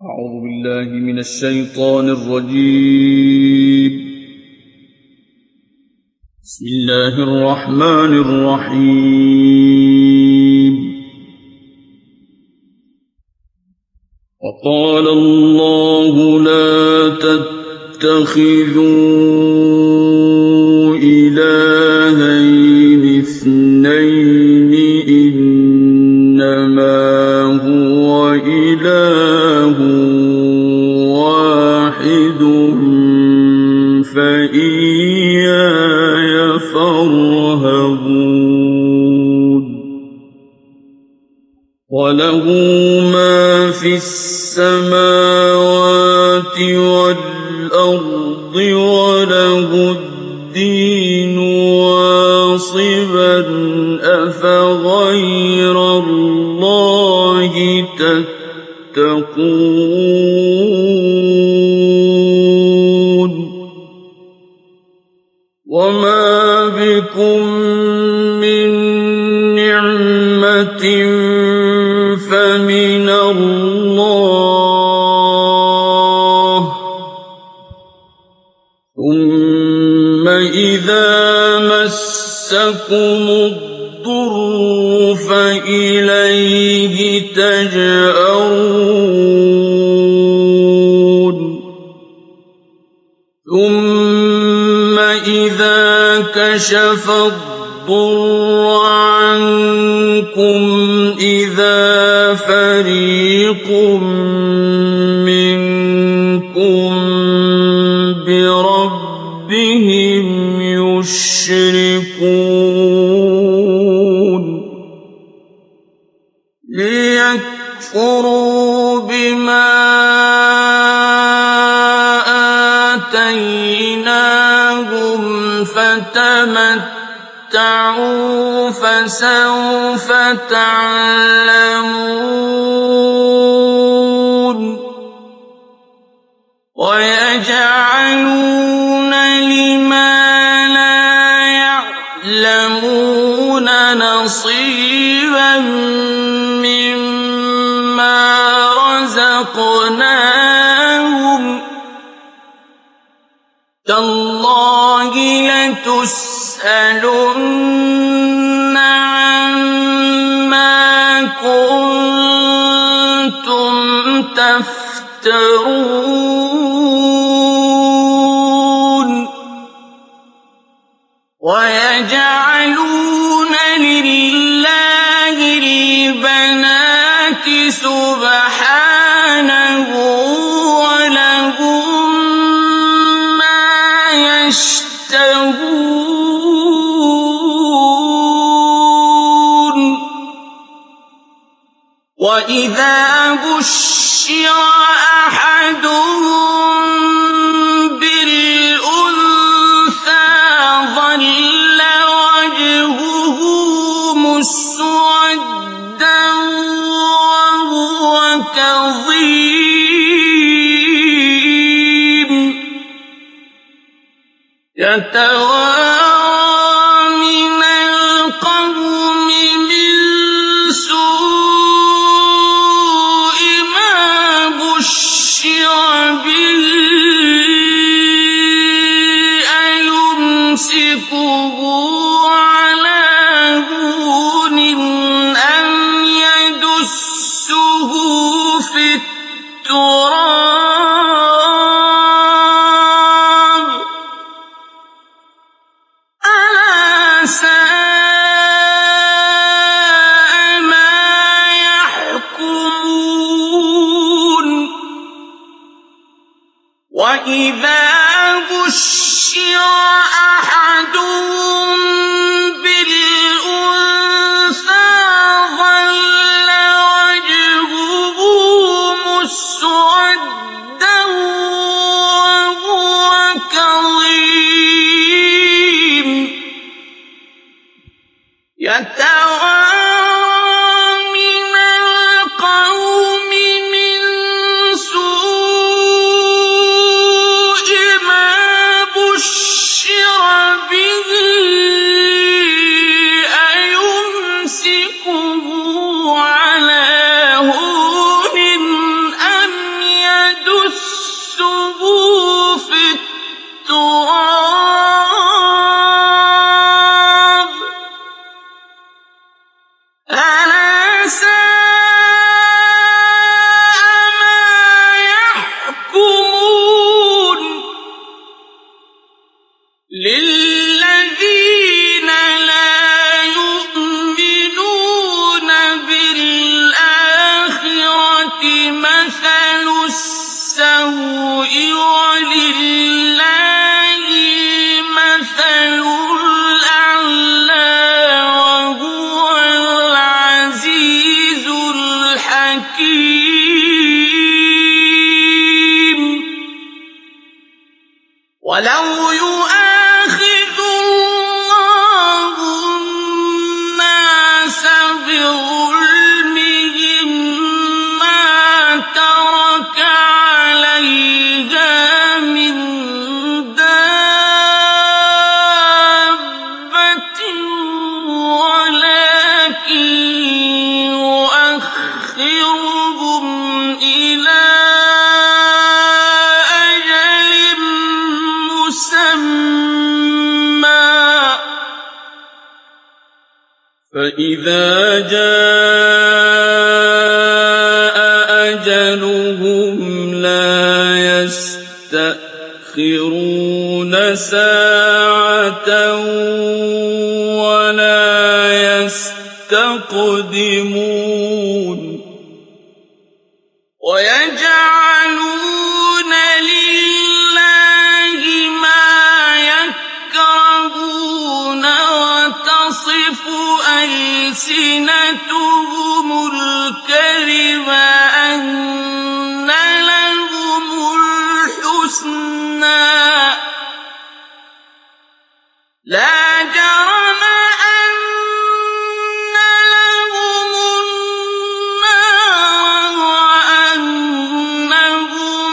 أعوذ بالله من الشيطان الرجيم. بسم الله الرحمن الرحيم. وقال الله لا تتخذوا إلهين اثنين إنما هو إله واحد فإياي فارهبون. وله ما في السماوات والأرض وله الدين واصبا أفغير الله تتقون. وما بكم من نعمة فمن الله ثم إذا مسكم الضر فإليه تجأرون. ثم إذا كشف الضر عنكم إذا فريق منكم بربهم يشركون. ليكفروا بما آتيناهم فتمتعوا فسوف تعلمون. ويجعلون لما لا يعلمون نصيبا مما رزقناهم. تالله لتسألن عما كنتم تفترون. ويجعلون لله البنات سبحانه ولهم ما يشتهون. وإذا بشر أحدهم بالأنثى ظل وجهه مسودا وهو كظيم يتوارى من القوم من سوء ما بشر به أيمسكه على هون أم يدسه في التراب ألا ساء ما يحكمون. وإذا بشر أحدهم بالأنثى ظل وجهه مسودا وهو كظيم يتوارى من القوم من سوء ما بشر به مَثَلُ السَّوْءِ وَلِلَّهِ الْمَثَلُ الْأَعْلَىٰ وَهُوَ الْعَزِيزُ الْحَكِيمُ. وَلَوْ يُؤَاخِذُ اللَّهُ النَّاسَ بِظُلْمِهِم مَّا تَرَكَ عَلَيْهَا مِن دَابَّةٍ وَلَٰكِن يُؤَخِّرُهُمْ إِلَىٰ أَجَلٍ مُّسَمًّى فَإِذَا جَاءَ أَجَلُهُمْ لَا يَسْتَأْخِرُونَ سَاعَةً وَلَا يَسْتَقْدِمُونَ. وَيَجْعَلُونَ لِلَّهِ مَا يَكْرَهُونَ وَتَصِفُ أَلْسِنَتُهُمُ الْكَذِبَ أَنَّ لَهُمُ الْحُسْنَىٰ لَا جَرَمَ أَنَّ لَهُمُ النَّارَ وَأَنَّهُم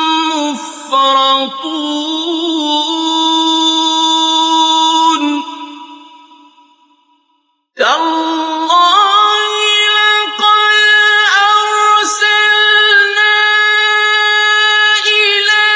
مُّفْرَطُونَ. تَاللَّهِ لَقَدْ أَرْسَلْنَا إِلَىٰ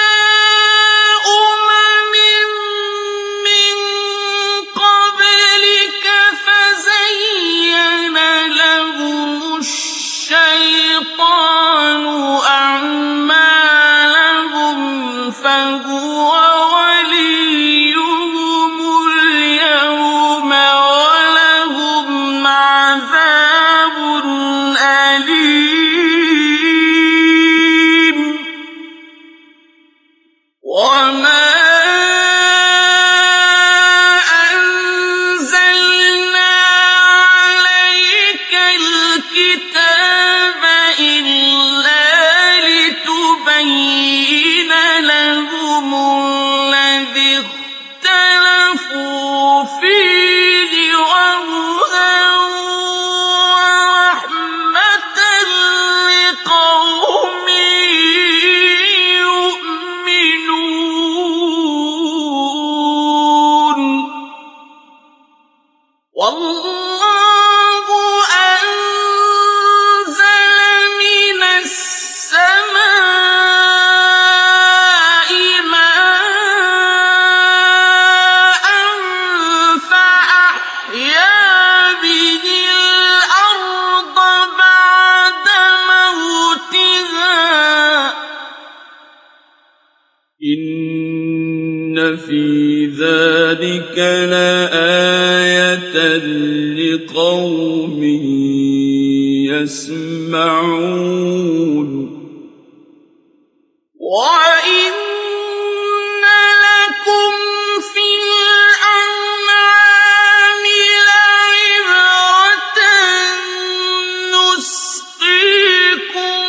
أُمَمٍ مِّن قَبْلِكَ فَزَيَّنَ لَهُمُ الشَّيْطَانُ أَعْمَالَهُمْ فَهُوَ وَلِيُّهُمُ الْيَوْمَ وَلَهُمْ عَذَابٌ أَلِيمٌ. وَمَا أَنزَلْنَا عَلَيْكَ الْكِتَابَ إِلَّا لِتُبَيِّنَ لَهُمُ الَّذِي اخْتَلَفُوا فِيهِ وَهُدًى وَرَحْمَةً لِّقَوْمٍ يُؤْمِنُونَ. وَاللَّهُ أَنزَلَ مِنَ السَّمَاءِ مَاءً فَأَحْيَا بِهِ الْأَرْضَ بَعْدَ مَوْتِهَا إِنَّ فِي ذَلِكَ لَآيَةً لِّقَوْمٍ يَسْمَعُونَ. وَإِنَّ لَكُمْ فِي الْأَنْعَامِ لَعِبْرَةً نُّسْقِيكُم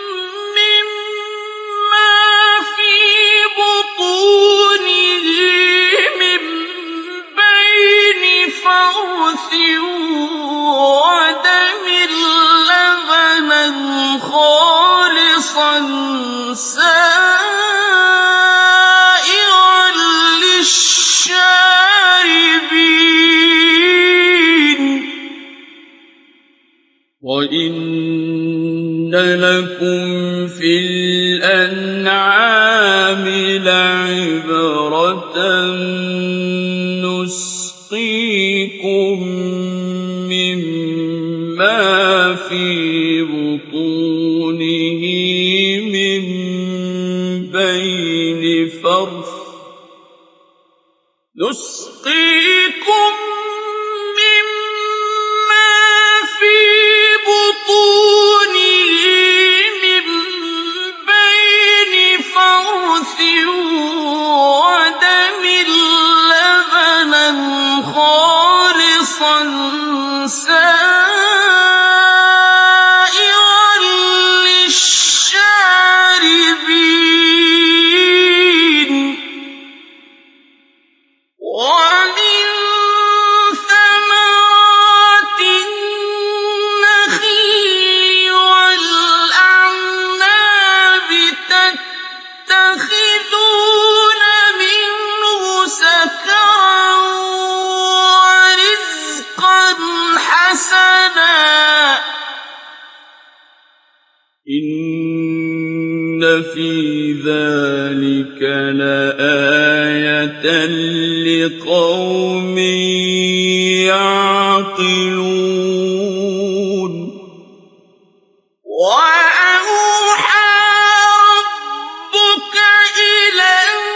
مِّمَّا فِي بُطُونِهِ مِن بَيْنِ فَرْثٍ وَدَمٍ لَّبَنًا خَالِصًا سَائِغًا لِّلشَّارِبِينَ. وَإِنَّ لَكُمْ فِي الْأَنْعَامِ لَعِبْرَةً نُّسْقِيكُم مِّمَّا فِي بُطُونِهِ مِن بَيْنِ فَرْثٍ نُّسْقِيكُم مِّمَّا فِي بُطُونِهِ مِن تتخذون منه سكرا ورزقا حسنا إن في ذلك لآية لقوم يعقلون وأوحى ربك إلى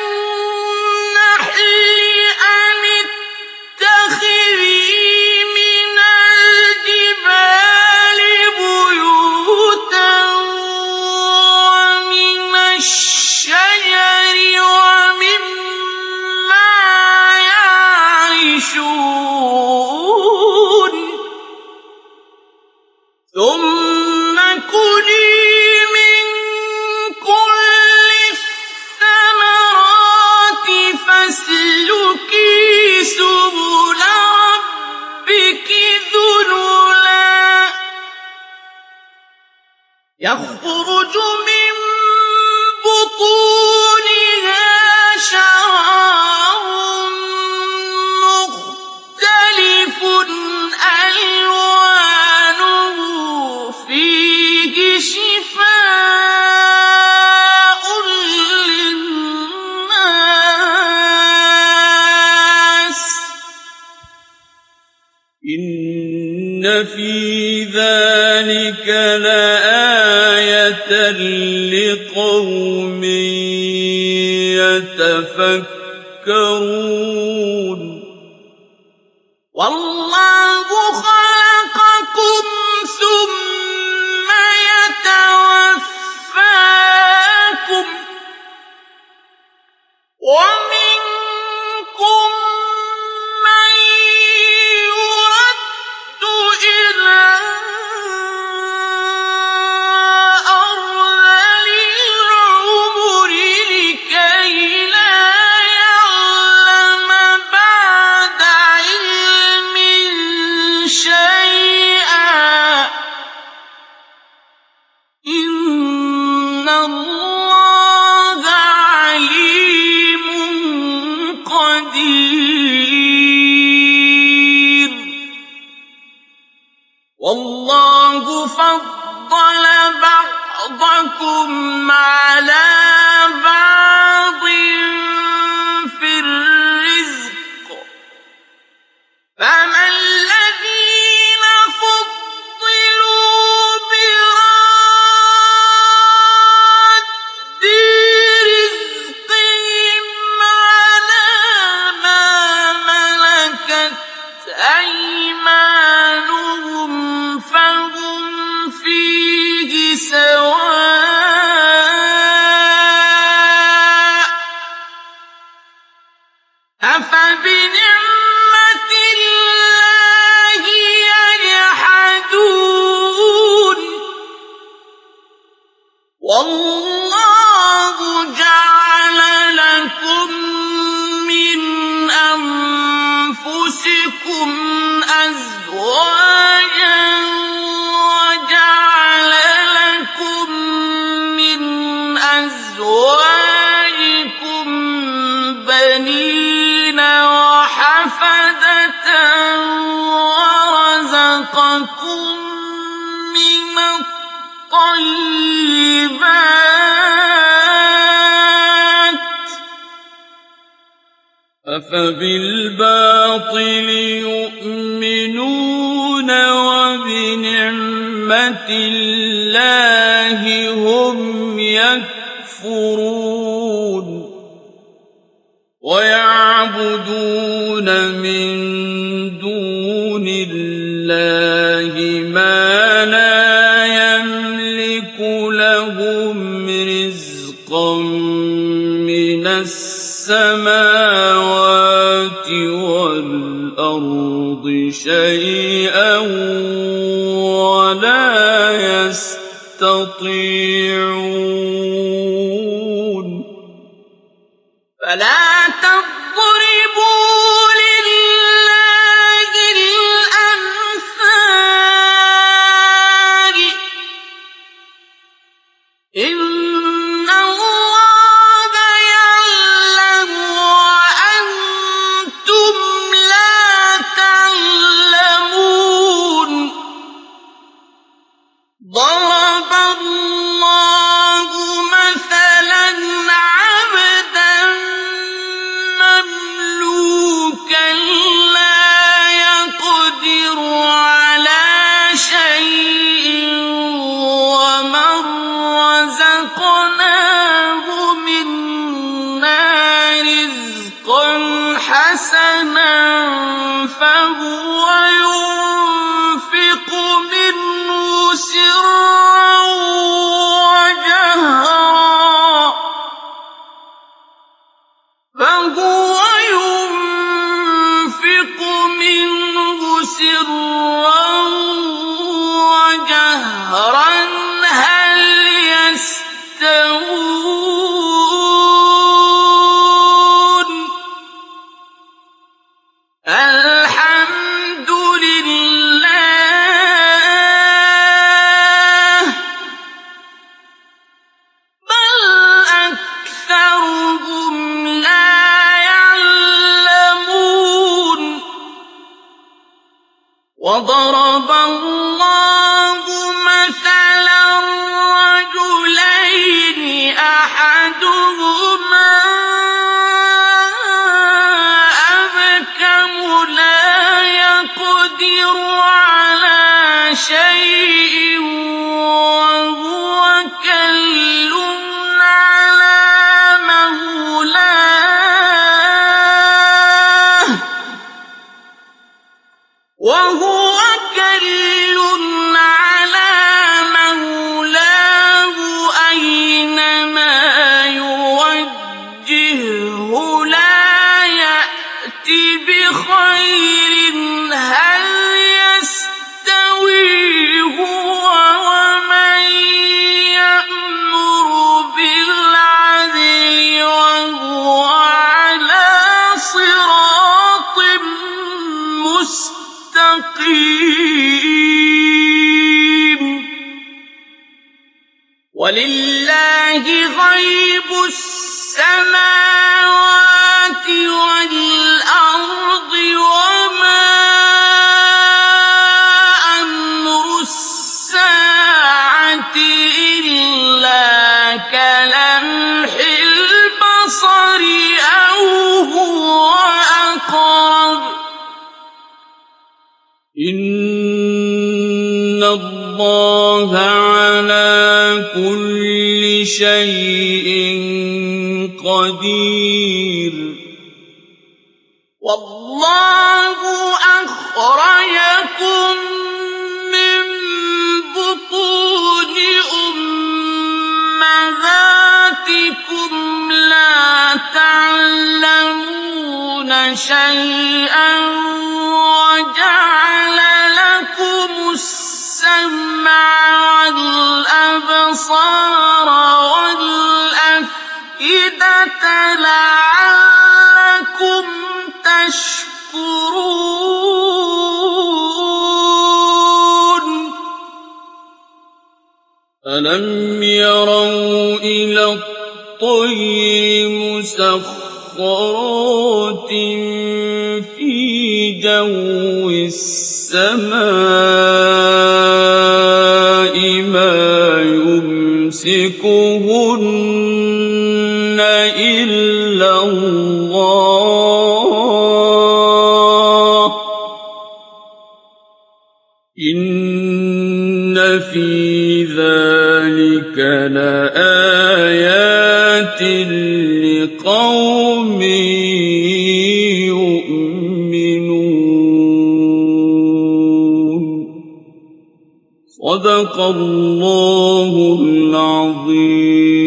النحل أن اتخذي من الجبال بيوتا ومن الشجر ومما يعرشون ثم كلي من كل الثمرات فاسلكي سبل ربك ذللا يخرج من بطونها شراب مختلف ألوانه فيه شفاء للناس إن في ذلك لآية لقوم يتفكرون والله خلقكم ثم يتوفاكم ومنكم من يرد إلى أرذل العمر لكي لا يعلم بعد علم شيئا إن الله عليم قدير والله فضل بعضكم على بعض في الرزق فما الذين فضلوا براد رزقهم على ما ملكت أيمانهم فهم فيه سواء أفبنعمة الله يجحدون والله جعل لكم من أنفسكم أزواجا وجعل لكم من أزواجكم بنين وحفدة ورزقكم من الطيبات أفبالباطل يؤمنون وبنعمة الله هم يكفرون ويعبدون من دون الله ما لا يملك لهم رزقا من السماوات والأرض شيئا ولا يستطيعون فلا تضربوا لله الأمثال إن فهو ينفق منه سرا وجهرا هل يستوون الحمد لله بل أكثرهم لا يعلمون وضرب الله مثلا رجلين أحدهما أبكم لا يقدر على شيء وهو كل على مولاه أينما يوجهه لا يأت بخير هل يستوي هو ومن يأمر بالعدل وهو على صراط مستقيم ولله غيب السماوات والأرض وما أمر الساعة إلا كلمح البصر أو هو أقرب إن الله على كل شيء قدير والله أخرجكم من بطون أمهاتكم لا تعلمون شيئا وجعل لكم السمع والأبصار والأفئدة لعلكم تشكرون ألم يروا إلى الطير مسخرات في جو السماء ما يمسكهن إلا الله إن في ذلك لآيات لقوم صدق الله العظيم